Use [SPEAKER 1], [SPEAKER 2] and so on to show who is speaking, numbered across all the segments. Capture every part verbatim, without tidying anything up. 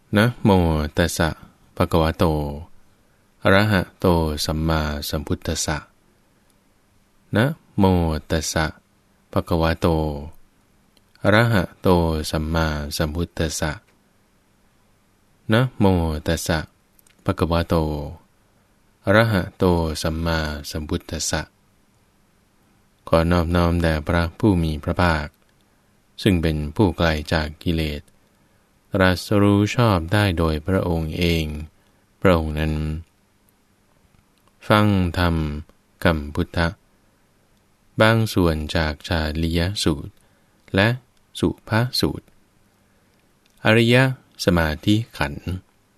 [SPEAKER 1] นะโมตัสสะภะคะวะโตอะระหะโตสัมมาสัมพุทธัสสะนะโมตัสสะภะคะวะโตอะระหะโตสัมมาสัมพุทธัสสะนะโมตัสสะภะคะวะโตอะระหะโตสัมมาสัมพุทธัสสะขอนอบน้อมแด่พระผู้มีพระภาคซึ่งเป็นผู้ไกลจากกิเลสตรัสรู้ชอบได้โดยพระองค์เองพระองค์นั้นฟังธรรมคำพุทธะบางส่วนจากชาลียสูตรและสุภาสูตรอริยสมาธิขันธ์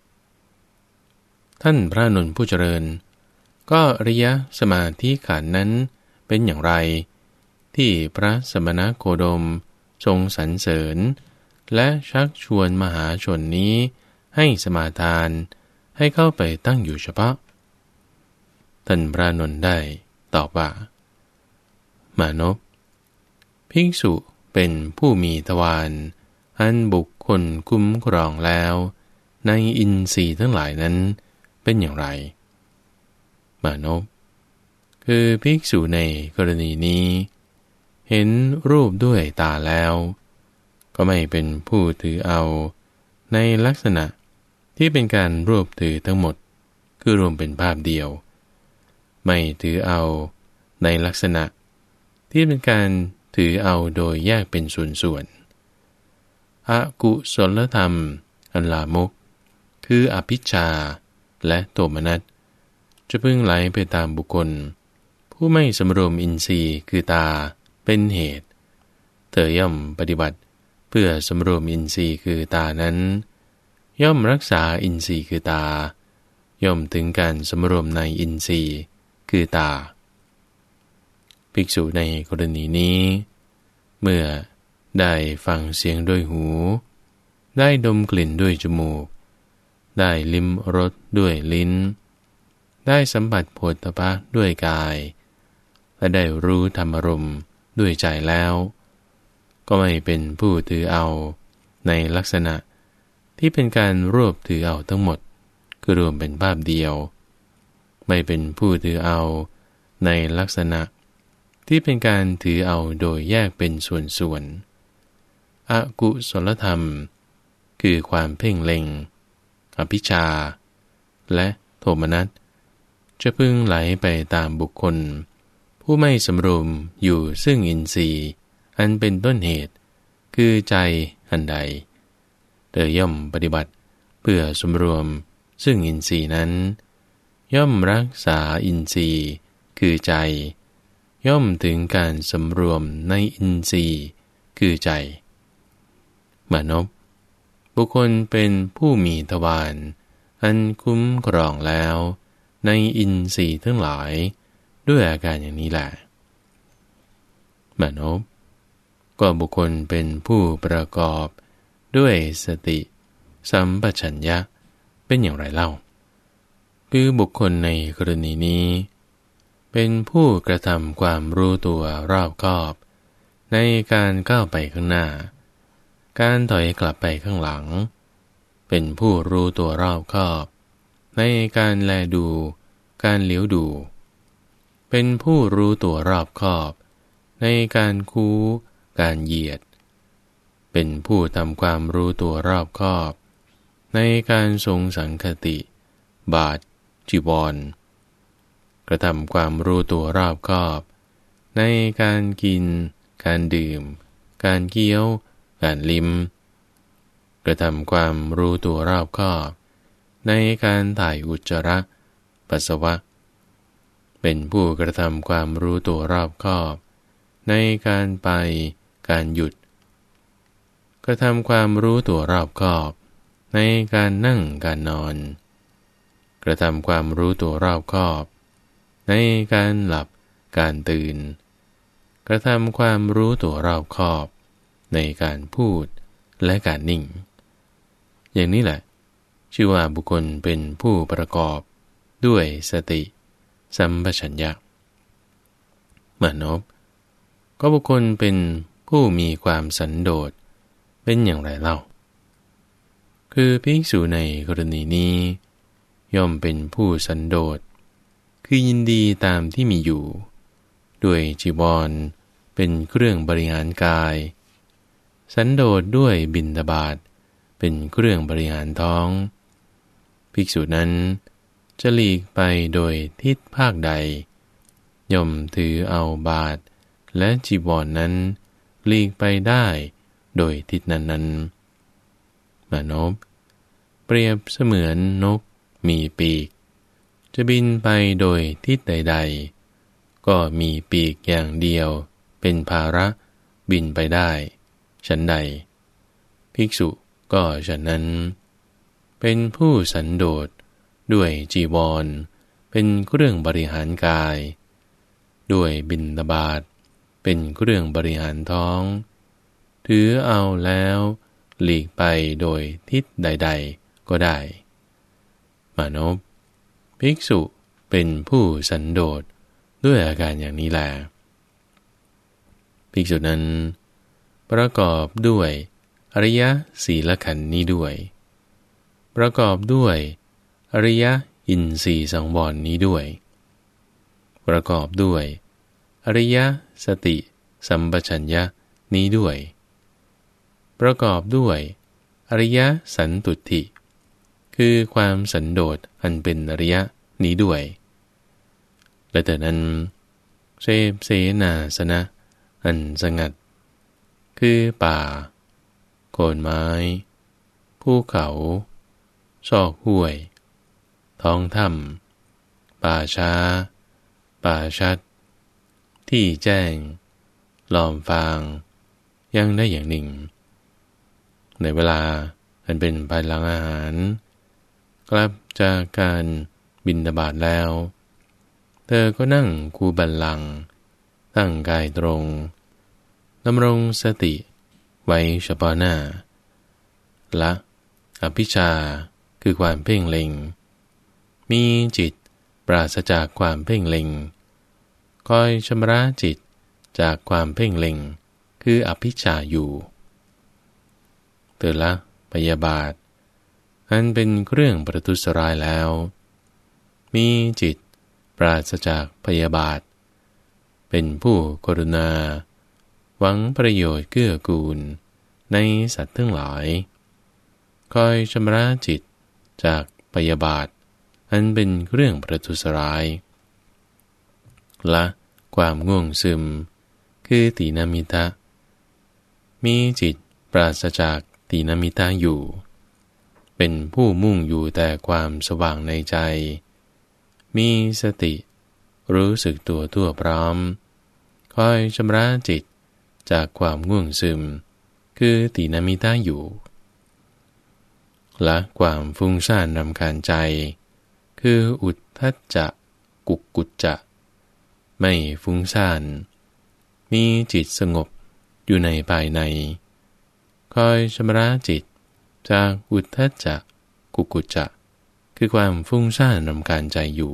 [SPEAKER 1] ท่านพระอานนท์ผู้เจริญก็อริยสมาธิขันธ์นั้นเป็นอย่างไรที่พระสมณโคดมทรงสรรเสริญและชักชวนมหาชนนี้ให้สมาทานให้เข้าไปตั้งอยู่เฉพาะท่านพระอานนท์ได้ตอบว่ามานพภิกษุเป็นผู้มีทวารอันบุคคลคุ้มครองแล้วในอินทรีย์ทั้งหลายนั้นเป็นอย่างไรมานพคือภิกษุในกรณีนี้เห็นรูปด้วยตาแล้วก็ไม่เป็นผู้ถือเอาในลักษณะที่เป็นการรวบถือทั้งหมดคือรวมเป็นภาพเดียวไม่ถือเอาในลักษณะที่เป็นการถือเอาโดยแยกเป็นส่วนๆอกุศลธรรมอันลามกคืออภิชฌาและโทมนัสจะพึงไหลไปตามบุคคลผู้ไม่สำรวมอินทรีย์คือตาเป็นเหตุเธอย่อมปฏิบัติเพื่อสำรวมอินทรีย์คือตานั้นย่อมรักษาอินทรีย์คือตาย่อมถึงการสำรวมในอินทรีย์คือตาภิกษุในกรณีนี้เมื่อได้ฟังเสียงด้วยหูได้ดมกลิ่นด้วยจมูกได้ลิ้มรสด้วยลิ้นได้สัมผัสโผฏฐัพพะด้วยกายและได้รู้ธรรมารมณ์ด้วยใจแล้วก็ไม่เป็นผู้ถือเอาในลักษณะที่เป็นการรวบถือเอาทั้งหมดคือรวมเป็นภาพเดียวไม่เป็นผู้ถือเอาในลักษณะที่เป็นการถือเอาโดยแยกเป็นส่วนๆอกุศลธรรมคือความเพ่งเล็งอภิชฌาและโทมนัสจะพึงไหลไปตามบุคคลผู้ไม่สำรวมอยู่ซึ่งอินทรีย์อันเป็นต้นเหตุคือใจอันใดเธอย่อมปฏิบัติเพื่อสำรวมซึ่งอินทรีย์นั้นย่อมรักษาอินทรีย์คือใจย่อมถึงการสำรวมในอินทรีย์คือใจมานพบุคคลเป็นผู้มีทวารอันคุ้มครองแล้วในอินทรีย์ทั้งหลายด้วยอาการอย่างนี้แหละมานพก็บุคคลเป็นผู้ประกอบด้วยสติสัมปชัญญะเป็นอย่างไรเล่าคือบุคคลในกรณีนี้เป็นผู้กระทำความรู้ตัวรอบคอบในการก้าวไปข้างหน้าการถอยกลับไปข้างหลังเป็นผู้รู้ตัวรอบคอบในการแลดูการเหลียวดูเป็นผู้รู้ตัวรอบคอบในการคู้การเหยียดเป็นผู้ทำความรู้ตัวรอบคอบในการทรงสังคติบาทจีวรกระทำความรู้ตัวรอบคอบในการกินการดื่มการเคี้ยวการลิ้มกระทำความรู้ตัวรอบคอบในการถ่ายอุจจาระปัสสาวะเป็นผู้กระทำความรู้ตัวรอบคอบในการไปการหยุดกระทำความรู้ตัวรอบคอบในการนั่งการนอนกระทำความรู้ตัวรอบคอบในการหลับการตื่นกระทำความรู้ตัวรอบคอบในการพูดและการนิ่งอย่างนี้แหละชื่อว่าบุคคลเป็นผู้ประกอบด้วยสติสัมปชัญญะมานพก็บุคคลเป็นผู้มีความสันโดษเป็นอย่างไรเล่าคือภิกษุในกรณีนี้ย่อมเป็นผู้สันโดษคือยินดีตามที่มีอยู่ด้วยจีวรเป็นเครื่องบริหารกายสันโดษด้วยบิณฑบาตเป็นเครื่องบริหารท้องภิกษุนั้นจะหลีกไปโดยทิศภาคใดย่อมถือเอาบาตรและจีวร น, นั้นหลีกไปได้โดยทิศนั้นๆมานพเปรียบเสมือนนกมีปีกจะบินไปโดยทิศใดๆก็มีปีกอย่างเดียวเป็นภาระบินไปได้ฉันใดภิกษุก็ฉะนั้นเป็นผู้สันโดษด้วยจีวรเป็นเครื่องบริหารกายด้วยบิณฑบาตเป็นเครื่องบริหารท้องถือเอาแล้วหลีกไปโดยทิศใดๆก็ได้มานพภิกษุเป็นผู้สันโดษด้วยอาการอย่างนี้แลภิกษุนั้นประกอบด้วยอริยศีลขันธ์นี้ด้วยประกอบด้วยอริยอินทรีย์สังวรนี้ด้วยประกอบด้วยอริยสติสัมปชัญญะนี้ด้วยประกอบด้วยอริยสันตุติคือความสันโดษอันเป็นอริยนี้ด้วยและแต่นั้นเสพเสนาสนะอันสงัดคือป่าโคนไม้ภูเขาซอกห้วยท้องถ้ำป่าช้าป่าชัดที่แจ้งลอมฟางยังได้อย่างหนึ่งในเวลาอันเป็นภายหลังอาหารกลับจากการบิณฑบาตแล้วเธอก็นั่งคูบัลลังก์ตั้งกายตรงดำรงสติไว้เฉพาะหน้าละอภิชาคือความเพ่งเล็งมีจิตปราศจากความเพ่งเล็งคอยชำระจิตจากความเพ่งเล็งคืออภิชาอยู่เธอละพยาบาทอันเป็นเครื่องประทุษร้ายแล้วมีจิตปราศจากพยาบาทเป็นผู้กรุณาหวังประโยชน์เกื้อกูลในสัตว์ทั้งหลายคอยชำระจิตจากพยาบาทอันเป็นเครื่องประทุษร้ายละความง่วงซึมคือตีนามิตะมีจิตปราศจากตีนามิตะอยู่เป็นผู้มุ่งอยู่แต่ความสว่างในใจมีสติรู้สึกตัวทั่วพร้อมคอยชำระจิตจากความง่วงซึมคือตีนามิตะอยู่ละความฟุ้งซ่านรำคาญใจคืออุทธัจจะกุกกุจจะไม่ฟุ้งซ่านมีจิตสงบอยู่ในภายในคอยชำระจิตจากอุทธัจจะกุกกุจจะคือความฟุ้งซ่านรำคาญใจอยู่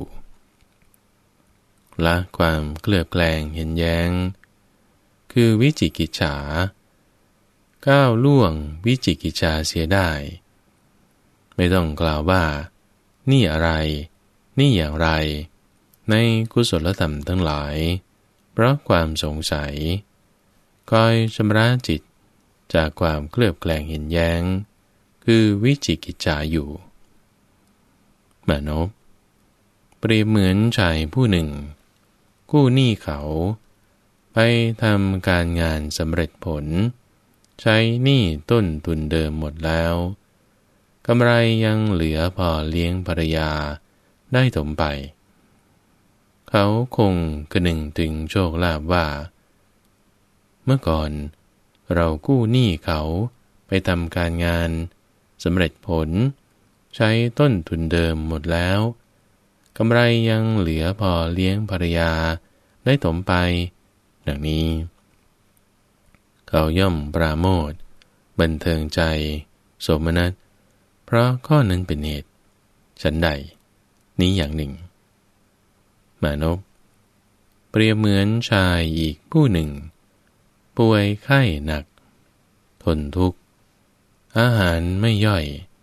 [SPEAKER 1] ละความเกลือบแกลงเห็นแย้งคือวิจิกิจฉาก้าวล่วงวิจิกิจฉาเสียได้ไม่ต้องกล่าวว่านี่อะไรนี่อย่างไรในกุศลธรรมทั้งหลายเพราะความสงสัยคอยชำระจิตจากความเคลือบแคลงเห็นแย้งคือวิจิกิจฉาอยู่มานพเปรียบเหมือนชายผู้หนึ่งกู้หนี้เขาไปทำการงานสำเร็จผลใช้หนี้ต้นทุนเดิมหมดแล้วกำไรยังเหลือพอเลี้ยงภรรยาได้ถมไปเขาคงกระหนึ่งถึงโชคลาภว่าเมื่อก่อนเรากู้หนี้เขาไปทำการงานสำเร็จผลใช้ต้นทุนเดิมหมดแล้วกำไรยังเหลือพอเลี้ยงภรรยาได้ถมไปดังนี้เขาย่อมปราโมทย์บันเทิงใจโสมนัสเพราะข้อนั้นเป็นเหตุฉันใดนี้อย่างหนึ่งมานพเปรียบเหมือนชายอีกผู้หนึ่งป่วยไข้หนักทนทุกข์อาหารไม่ย่อย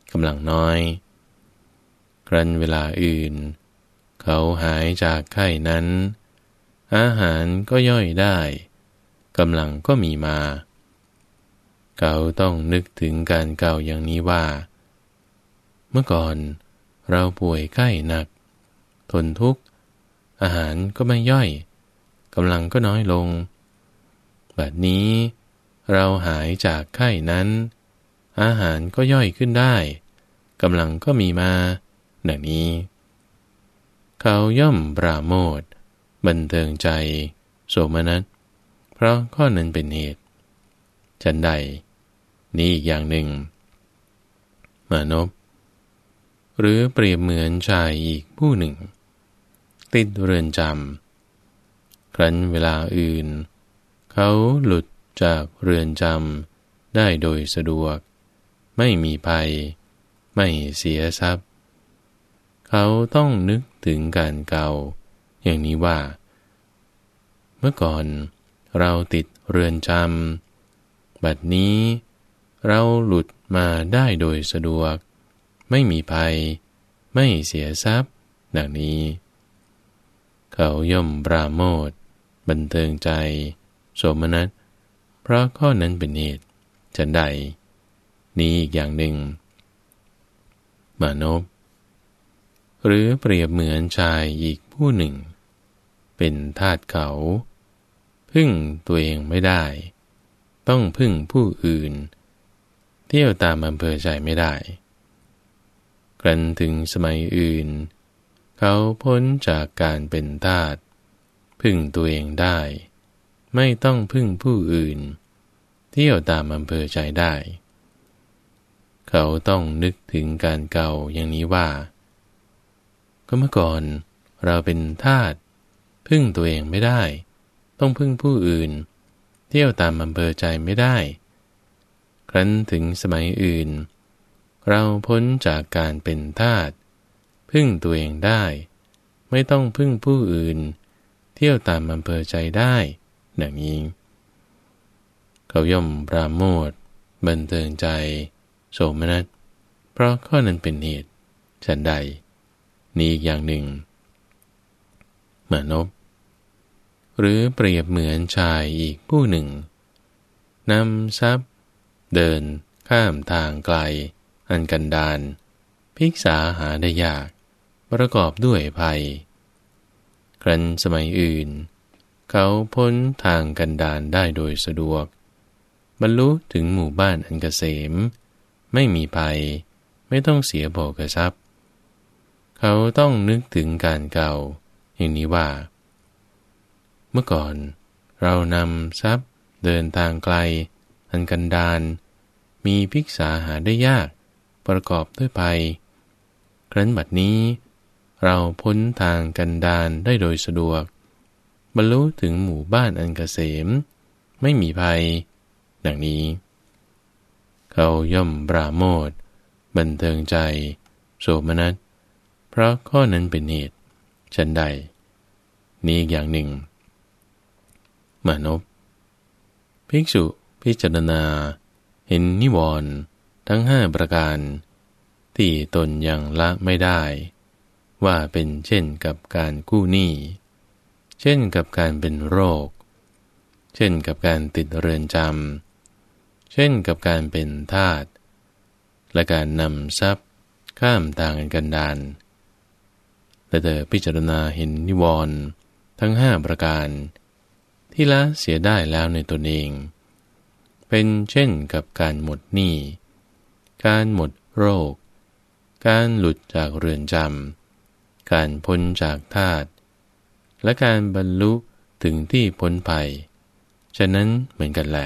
[SPEAKER 1] กำลังน้อยครั้นเวลาอื่นเขาหายจากไข้นั้นอาหารก็ย่อยได้กำลังก็มีมาเขาต้องนึกถึงการเก่าอย่างนี้ว่าเมื่อก่อนเราป่วยไข้หนักทนทุกข์อาหารก็ไม่ย่อยกำลังก็น้อยลงบัดนี้เราหายจากไข้นั้นอาหารก็ย่อยขึ้นได้กำลังก็มีมาดังนี้เขาย่อมปราโมทย์บันเทิงใจโสมนัสเพราะข้อนั้นเป็นเหตุฉันใดนี้อีกอย่างหนึ่งมานพหรือเปรียบเหมือนชายอีกผู้หนึ่งติดเรือนจำครั้นเวลาอื่นเขาหลุดจากเรือนจำได้โดยสะดวกไม่มีภัยไม่เสียทรัพย์เขาต้องนึกถึงการเก่าอย่างนี้ว่าเมื่อก่อนเราติดเรือนจำบัดนี้เราหลุดมาได้โดยสะดวกไม่มีภัยไม่เสียทรัพย์ดังนี้เขาย่อมปราโมทย์บันเทิงใจโสมนัสเพราะข้อนั้นเป็นเหตุฉันใดนี้อีกอย่างหนึ่งมานพหรือเปรียบเหมือนชายอีกผู้หนึ่งเป็นทาสเขาพึ่งตัวเองไม่ได้ต้องพึ่งผู้อื่นเที่ยวตามอำเภอใจไม่ได้ครั้นถึงสมัยอื่นเขาพ้นจากการเป็นทาสพึ่งตัวเองได้ไม่ต้องพึ่งผู้อื่นเที่ยวตามอำเภอใจได้เขาต้องนึกถึงการเก่าอย่างนี้ว่าก็เมื่อก่อนเราเป็นทาสพึ่งตัวเองไม่ได้ต้องพึ่งผู้อื่นเที่ยวตามอำเภอใจไม่ได้ครั้นถึงสมัยอื่นเราพ้นจากการเป็นทาสพึ่งตัวเองได้ไม่ต้องพึ่งผู้อื่นเที่ยวตามอำเภอใจได้ดังนี้เขาย่อมปราโมทย์บันเทิงใจโสมนัสเพราะข้อนั้นเป็นเหตุฉันใดนี้อีกอย่างหนึ่งมานพหรือเปรียบเหมือนชายอีกผู้หนึ่งนำทรัพย์เดินข้ามทางไกลอันกันดารภิกษาหาได้ยากประกอบด้วยภัยครั้นสมัยอื่นเขาพ้นทางกันดารได้โดยสะดวกบรรลุถึงหมู่บ้านอันเกษมไม่มีภัยไม่ต้องเสียโภคทรัพย์เขาต้องนึกถึงการเก่าอย่างนี้ว่าเมื่อก่อนเรานำทรัพย์เดินทางไกลอันกันดารมีภิกษาหาได้ยากประกอบด้วยภัยครั้นบัดนี้เราพ้นทางกันดารได้โดยสะดวกบรรลุถึงหมู่บ้านอันเกษมไม่มีภัยดังนี้เขาย่อมปราโมทย์บันเทิงใจโสมนัสเพราะข้อนั้นเป็นเหตุฉันใดนี้อีกอย่างหนึ่งมานพภิกษุพิจารณาเห็นนิวรณ์ทั้งห้าประการที่ตนยังละไม่ได้ว่าเป็นเช่นกับการกู้หนี้เช่นกับการเป็นโรคเช่นกับการติดเรือนจำเช่นกับการเป็นทาสและการนำทรัพย์ข้ามทางอันกันดารและเธอพิจารณาเห็นนิวรณ์ทั้งห้าประการที่ละเสียได้แล้วในตนเองเป็นเช่นกับการหมดหนี้การหมดโรคการหลุดจากเรือนจำการพ้นจากทาสและการบรรลุถึงที่พ้นภัยฉะนั้นเหมือนกันแล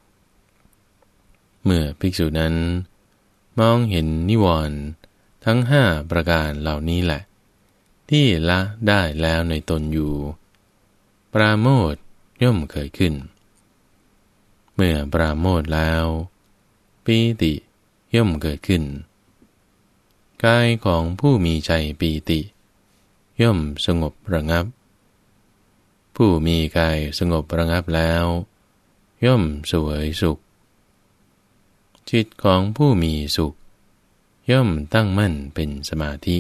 [SPEAKER 1] เมื่อภิกษุนั้นมองเห็นนิวรณ์ทั้งห้าประการเหล่านี้แหละที่ละได้แล้วในตนอยู่ปราโมทย์ย่อมเกิดขึ้นเมื่อปราโมทย์แล้วปีติย่อมเกิดขึ้นกายของผู้มีใจปีติย่อมสงบระงับผู้มีกายสงบระงับแล้วย่อมเสวยสุขจิตของผู้มีสุขย่อมตั้งมั่นเป็นสมาธิ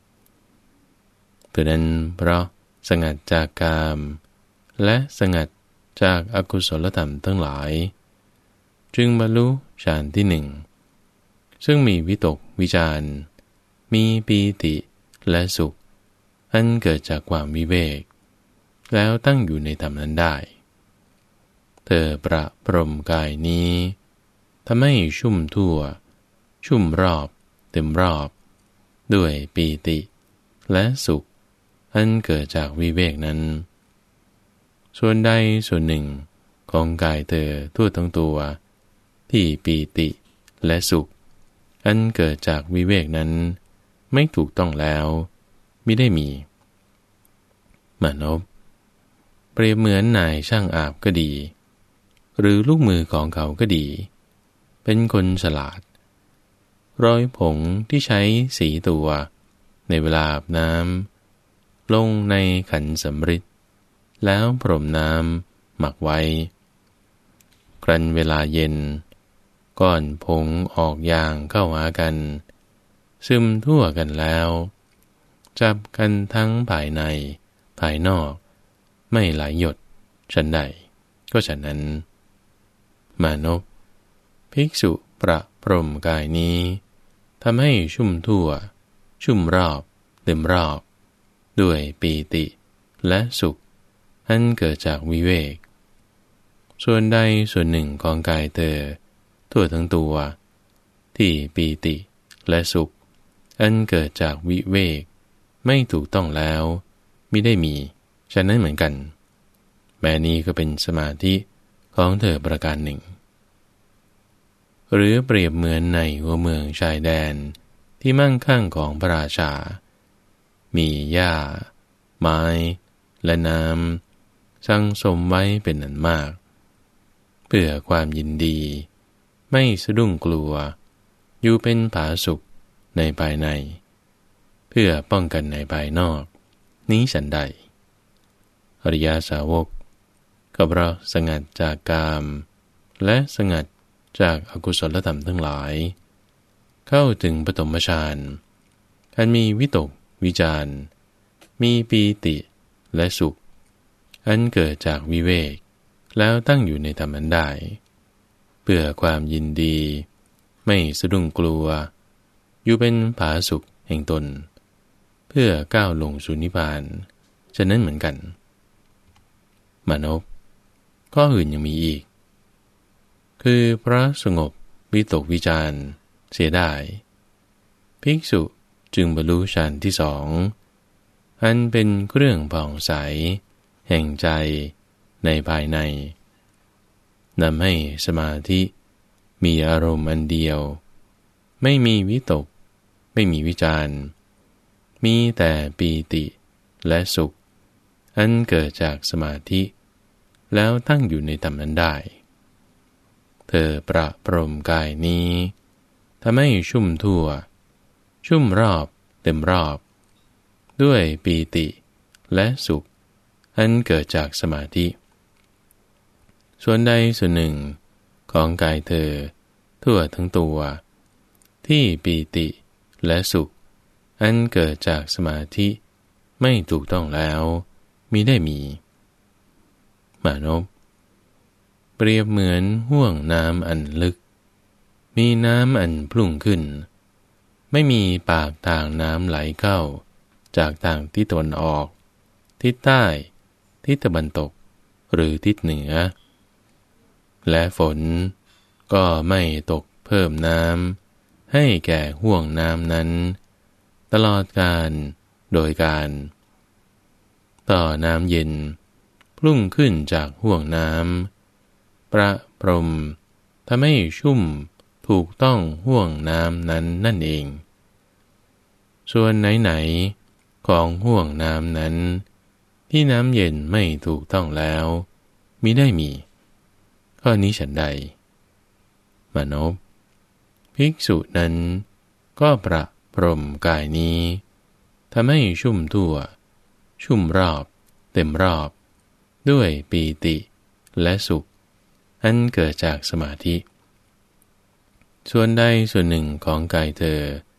[SPEAKER 1] ตัวนั้นเพราะสงัดจากกามและสงัดจากอกุศลธรรมทั้งหลายจึงบรรลุฌานที่หนึ่งซึ่งมีวิตกวิจารมีปีติและสุขอันเกิดจากความวิเวกแล้วตั้งอยู่ในธรรมนั้นได้เธอประพรมกายนี้ทำให้ชุ่มทั่วชุ่มรอบเต็มรอบด้วยปีติและสุขอันเกิดจากวิเวกนั้นส่วนใดส่วนหนึ่งของกายเธอทั่วทั้งตัวที่ปีติและสุขอันเกิดจากวิเวกนั้นไม่ถูกต้องแล้วมิได้มีมานพเปรียบเหมือนนายช่างอาบก็ดีหรือลูกมือของเขาก็ดีเป็นคนฉลาดร้อยผงที่ใช้สีตัวในเวลาอาบน้ำลงในขันสำริดแล้วพรมน้ำหมักไว้ครั้นเวลาเย็นก้อนผงออกอย่างเข้าหากันซึมทั่วกันแล้วจับกันทั้งภายในภายนอกไม่ไหลหยดฉันใดก็ฉันนั้นมานพภิกษุประพรมกายนี้ทำให้ชุ่มทั่วชุ่มรอบเต็มรอบด้วยปีติและสุขอันเกิดจากวิเวกส่วนใดส่วนหนึ่งของกายเธอทั่วทั้งตัวที่ปีติและสุขอันเกิดจากวิเวกไม่ถูกต้องแล้วมิได้มีฉะนั้นเหมือนกันแม้นี้ก็เป็นสมาธิของเธอประการหนึ่งหรือเปรียบเหมือนในหัวเมืองชายแดนที่มั่งคั่งของพระราชามีหญ้าไม้และน้ำสั่งสมไว้เป็นอันมากเพื่อความยินดีไม่สะดุ้งกลัวอยู่เป็นผาสุกในภายในเพื่อป้องกันในภายนอกนี้ฉันใดอริยสาวกก็เพราะสงัดจากกามและสงัดจากอกุศลธรรมทั้งหลายเข้าถึงปฐมฌานอันมีวิตกวิจารมีปีติและสุขอันเกิดจากวิเวกแล้วตั้งอยู่ในธรรมนั้นได้เพื่อความยินดีไม่สะดุ้งกลัวอยู่เป็นผาสุกแห่งตนเพื่อก้าวลงสู่นิพพานฉะนั้นเหมือนกันมานพข้ออื่นยังมีอีกคือพระสงบวิตกวิจารเสียได้ภิกษุจึงบรรลุฌานที่สองอันเป็นเครื่องผ่องใสแห่งใจในภายในนำให้สมาธิมีอารมณ์อันเดียวไม่มีวิตกไม่มีวิจารมีแต่ปีติและสุขอันเกิดจากสมาธิแล้วตั้งอยู่ในธรรมนั้นได้เธอประพรมกายนี้ทำให้ชุ่มทั่วชุ่มรอบเต็มรอบด้วยปีติและสุขอันเกิดจากสมาธิส่วนใดส่วนหนึ่งของกายเธอทั่วทั้งตัวที่ปีติและสุขอันเกิดจากสมาธิไม่ถูกต้องแล้วมิได้มีมานพเปรียบเหมือนห่วงน้ำอันลึกมีน้ำอันพุ่งขึ้นไม่มีปากทางน้ำไหลเข้าจากทางทิศตะวันออกทิศใต้ทิศตะวันตกหรือทิศเหนือและฝนก็ไม่ตกเพิ่มน้ำให้แก่ห่วงน้ำนั้นตลอดกาลโดยการต่อน้ำเย็นพุ่งขึ้นจากห่วงน้ำประพรมทำให้ชุ่มถูกต้องห่วงน้ำนั้นนั่นเองส่วนไหนๆของห่วงน้ำนั้นที่น้ำเย็นไม่ถูกต้องแล้วมิได้มีข้อนี้ฉันใดมานพภิกษุนั้นก็ประพรมกายนี้ทำให้ชุ่มทั่วชุ่มรอบเต็มรอบด้วยปีติและสุขอันเกิดจากสมาธิส่วนใดส่วนหนึ่งของกายเธอ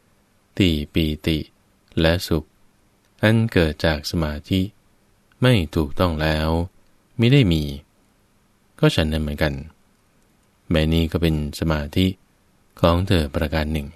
[SPEAKER 1] ที่ปีติและสุขอันเกิดจากสมาธิไม่ถูกต้องแล้วมิได้มีก็ฉันนั้นเหมือนกันแม้นี้ก็เป็นสมาธิของเธอประการหนึ่ง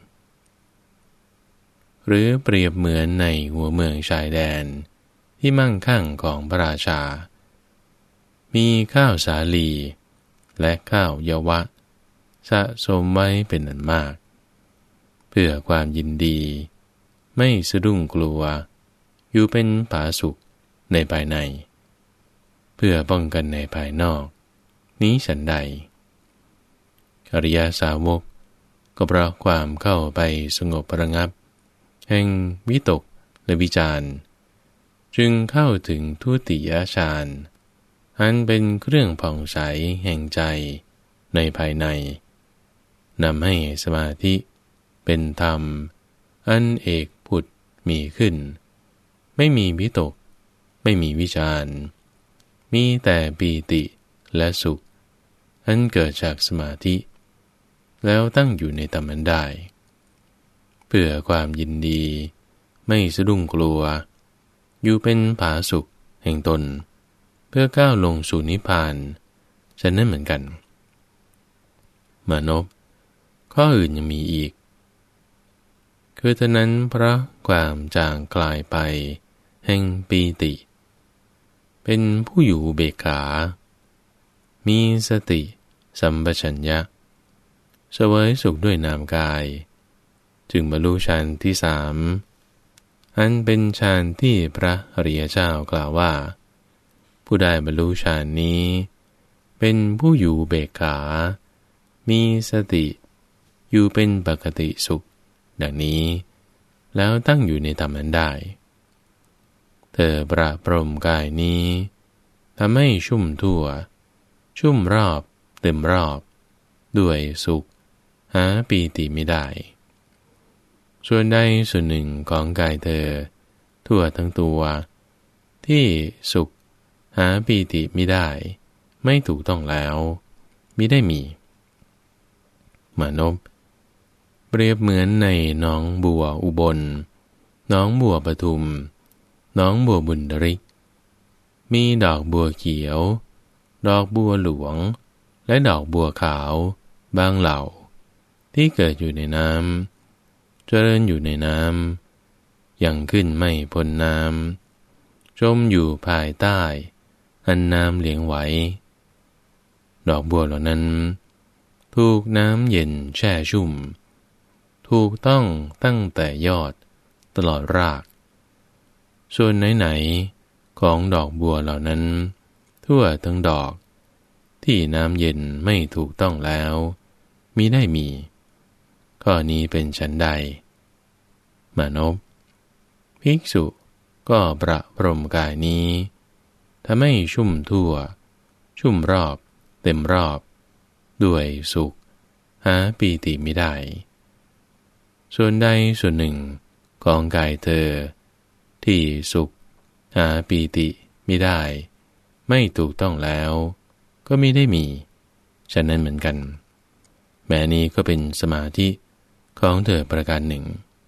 [SPEAKER 1] หรือเปรียบเหมือนในหัวเมืองชายแดนที่มั่งคั่งของพระราชามีข้าวสาลีและข้าวเยาวะสะสมไว้เป็นอันมากเพื่อความยินดีไม่สะดุ้งกลัวอยู่เป็นผาสุกในภายในเพื่อป้องกันในภายนอกนี้ฉันใดอริยสาวกก็เพราะความเข้าไปสงบระงับแห่งวิตกและวิจารณ์จึงเข้าถึงทุติยฌานอันเป็นเครื่องผ่องใสแห่งใจในภายในนำให้สมาธิเป็นธรรมอันเอกผุดมีขึ้นไม่มีวิตกไม่มีวิจารณ์มีแต่ปีติและสุขอันเกิดจากสมาธิแล้วตั้งอยู่ในธรรมนั้นได้เพื่อความยินดีไม่สะดุ้งกลัวอยู่เป็นผาสุกแห่งตนเพื่อก้าวลงสู่นิพพานฉันนั้นเหมือนกันมานพข้ออื่นยังมีอีกคือฉะนั้นเพราะความจางกลายไปแห่งปีติเป็นผู้อยู่เบกขามีสติสัมปชัญญะเสวยสุขด้วยนามกายจึงบรรลุฌานที่สามอันเป็นฌานที่พระอริยเจ้ากล่าวว่าผู้ได้บรรลุฌานนี้เป็นผู้อยู่เบกขามีสติอยู่เป็นปกติสุขดังนี้แล้วตั้งอยู่ในธรรมนั้นได้เธอประพรมกายนี้ทำให้ชุ่มทั่วชุ่มรอบเต็มรอบด้วยสุขหาปีติไม่ได้ส่วนใดส่วนหนึ่งของกายเธอทั่วทั้งตัวที่สุขหาปีติไม่ได้ไม่ถูกต้องแล้วมิได้มีมานพเปรียบเหมือนในหนองบัวอุบลหนองบัวปทุมหนองบัวบุญริกมีดอกบัวเขียวดอกบัวหลวงและดอกบัวขาวบางเหล่าที่เกิดอยู่ในน้ำเจริญอยู่ในน้ำยังขึ้นไม่พ้นน้ำจมอยู่ภายใต้อันน้ำเลี้ยงไว้ดอกบัวเหล่านั้นถูกน้ำเย็นแช่ชุ่มถูกต้องตั้งแต่ยอดตลอดรากส่วนไหนๆของดอกบัวเหล่านั้นทั่วทั้งดอกที่น้ำเย็นไม่ถูกต้องแล้วมิได้มีข้อนี้เป็นฉันใดมานพภิกษุก็ประพรมกายนี้ทำให้ชุ่มทั่วชุ่มรอบเต็มรอบด้วยสุขหาปีติไม่ได้ส่วนใดส่วนหนึ่งของกายเธอที่สุขหาปีติไม่ได้ไม่ถูกต้องแล้วก็มิได้มีฉะนั้นเหมือนกันแม้นี้ก็เป็นสมาธิของเธอประการหนึ่ง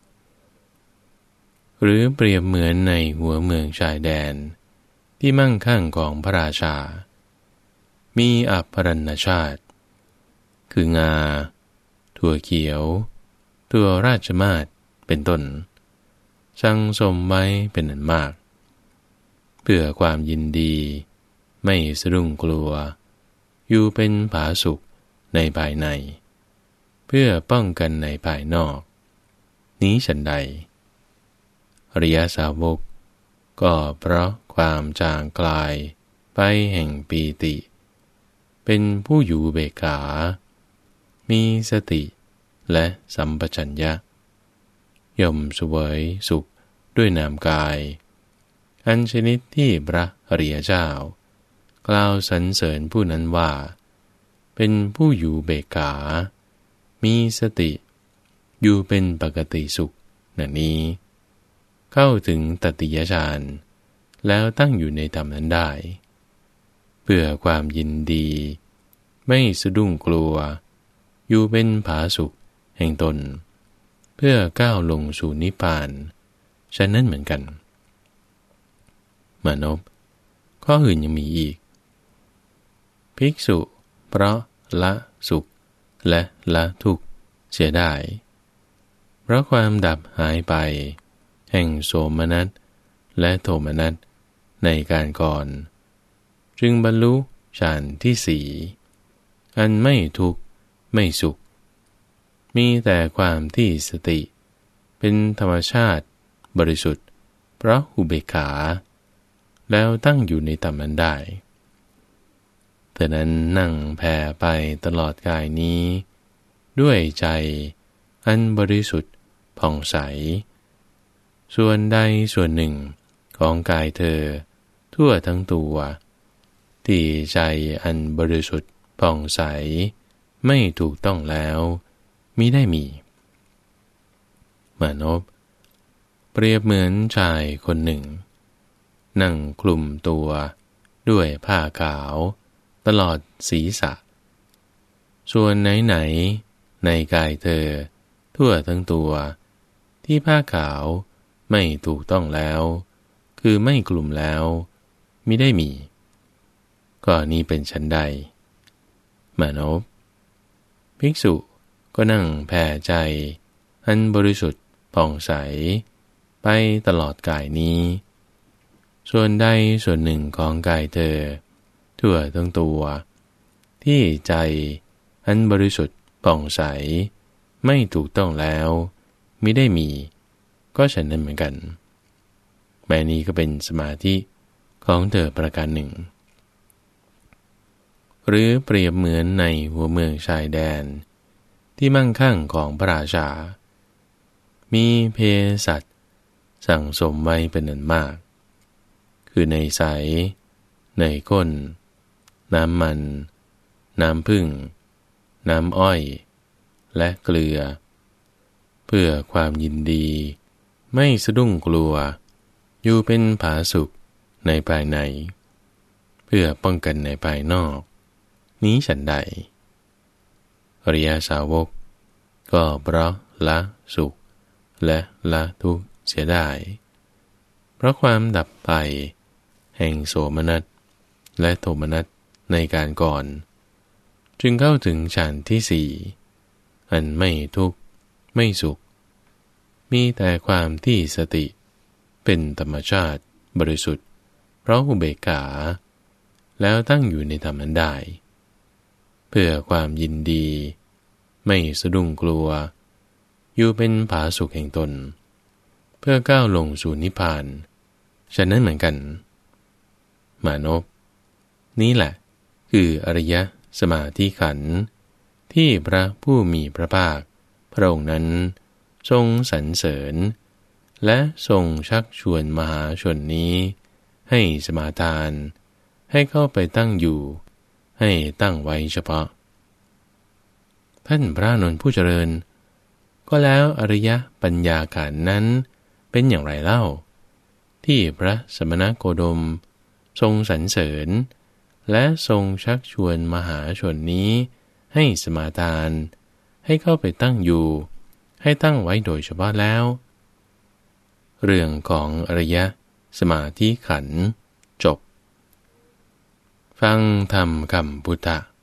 [SPEAKER 1] หรือเปรียบเหมือนในหัวเมืองชายแดนที่มั่งคั่งของพระราชามีอัปรณชาติคืองาถั่วเขียวถั่วราชมาศเป็นต้นสั่งสมไว้เป็นอันมากเพื่อความยินดีไม่สะดุ้งกลัวอยู่เป็นผาสุกในภายในเพื่อป้องกันในภายนอกนี้ฉันใดอริยสาวกก็เพราะความจางกลายไปแห่งปีติเป็นผู้อยู่เบกขามีสติและสัมปชัญญะย่อมเสวยสุขด้วยนามกายอันชนิดที่พระอริยเจ้ากล่าวสรรเสริญผู้นั้นว่าเป็นผู้อยู่เบกขามีสติอยู่เป็นปกติสุขนั่นนี้เข้าถึงตติยฌานแล้วตั้งอยู่ในธรรมนั้นได้เพื่อความยินดีไม่สะดุ้งกลัวอยู่เป็นผาสุกแห่งตนเพื่อก้าวลงสู่นิพพานฉะนั้นเหมือนกันมานพข้ออื่นยังมีอีกภิกษุเพราะละสุขและละทุกข์เสียได้เพราะความดับหายไปแห่งโสมนัสและโทมนัสในการก่อนจึงบรรลุฌานที่สี่อันไม่ทุกข์ไม่สุขมีแต่ความที่สติเป็นธรรมชาติบริสุทธิ์เพราะอุเบกขาแล้วตั้งอยู่ในธรรมนั้นได้แต่นั้นนั่งแผ่ไปตลอดกายนี้ด้วยใจอันบริสุทธิ์ผ่องใสส่วนใดส่วนหนึ่งของกายเธอทั่วทั้งตัวที่ใจอันบริสุทธิ์ผ่องใสไม่ถูกต้องแล้วมิได้มีมานพเปรียบเหมือนชายคนหนึ่งนั่งคลุมตัวด้วยผ้าขาวตลอดศีรษะส่วนไหนๆในกายเธอทั่วทั้งตัวที่ผ้าขาวไม่ถูกต้องแล้วคือไม่คลุมแล้วมิได้มีก็นี้เป็นชั้นใดมานพภิกษุก็นั่งแผ่ใจอันบริสุทธิ์ผ่องใสไปตลอดกายนี้ส่วนใดส่วนหนึ่งของกายเธอทั่วทั้งตัวที่ใจอันบริสุทธิ์ผ่องใสไม่ถูกต้องแล้วมิได้มีก็ฉันนั้นเหมือนกันแม้นี้ก็เป็นสมาธิของเธอประการหนึ่งหรือเปรียบเหมือนในหัวเมืองชายแดนที่มั่งคั่งของพระราชามีเภสัชสั่งสมไว้เป็นอันมากคือในใสเนยข้นน้ำมันน้ำผึ้งน้ำอ้อยและเกลือเพื่อความยินดีไม่สะดุ้งกลัวอยู่เป็นผาสุกในภายในเพื่อป้องกันในภายนอกนี้ฉันใดอริยสาวกก็เพราะละสุขและละทุกข์เสียได้เพราะความดับไปแห่งโสมนัสและโทมนัสในการก่อนจึงเข้าถึงฌานที่สี่อันไม่ทุกข์ไม่สุขมีแต่ความที่สติเป็นธรรมชาติบริสุทธิ์เพราะอุเบกขาแล้วตั้งอยู่ในธรรมนั้นได้เพื่อความยินดีไม่สะดุ้งกลัวอยู่เป็นผาสุกแห่งตนเพื่อก้าวลงสู่นิพพานฉะนั้นเหมือนกันมานพนี้แหละคืออริยสมาธิขันธ์ที่พระผู้มีพระภาคพระองค์นั้นทรงสรรเสริญและทรงชักชวนมหาชนนี้ให้สมาทานให้เข้าไปตั้งอยู่ให้ตั้งไว้เฉพาะท่านพระอานนท์ผู้เจริญก็แล้วอริยปัญญาขันธ์นั้นเป็นอย่างไรเล่าที่พระสมณโคดมทรงสรรเสริญและทรงชักชวนมหาชนนี้ให้สมาทานให้เข้าไปตั้งอยู่ให้ตั้งไว้โดยเฉพาะแล้วเรื่องของอริยสมาธิขันธ์จบฟังธรรมคำพุทธ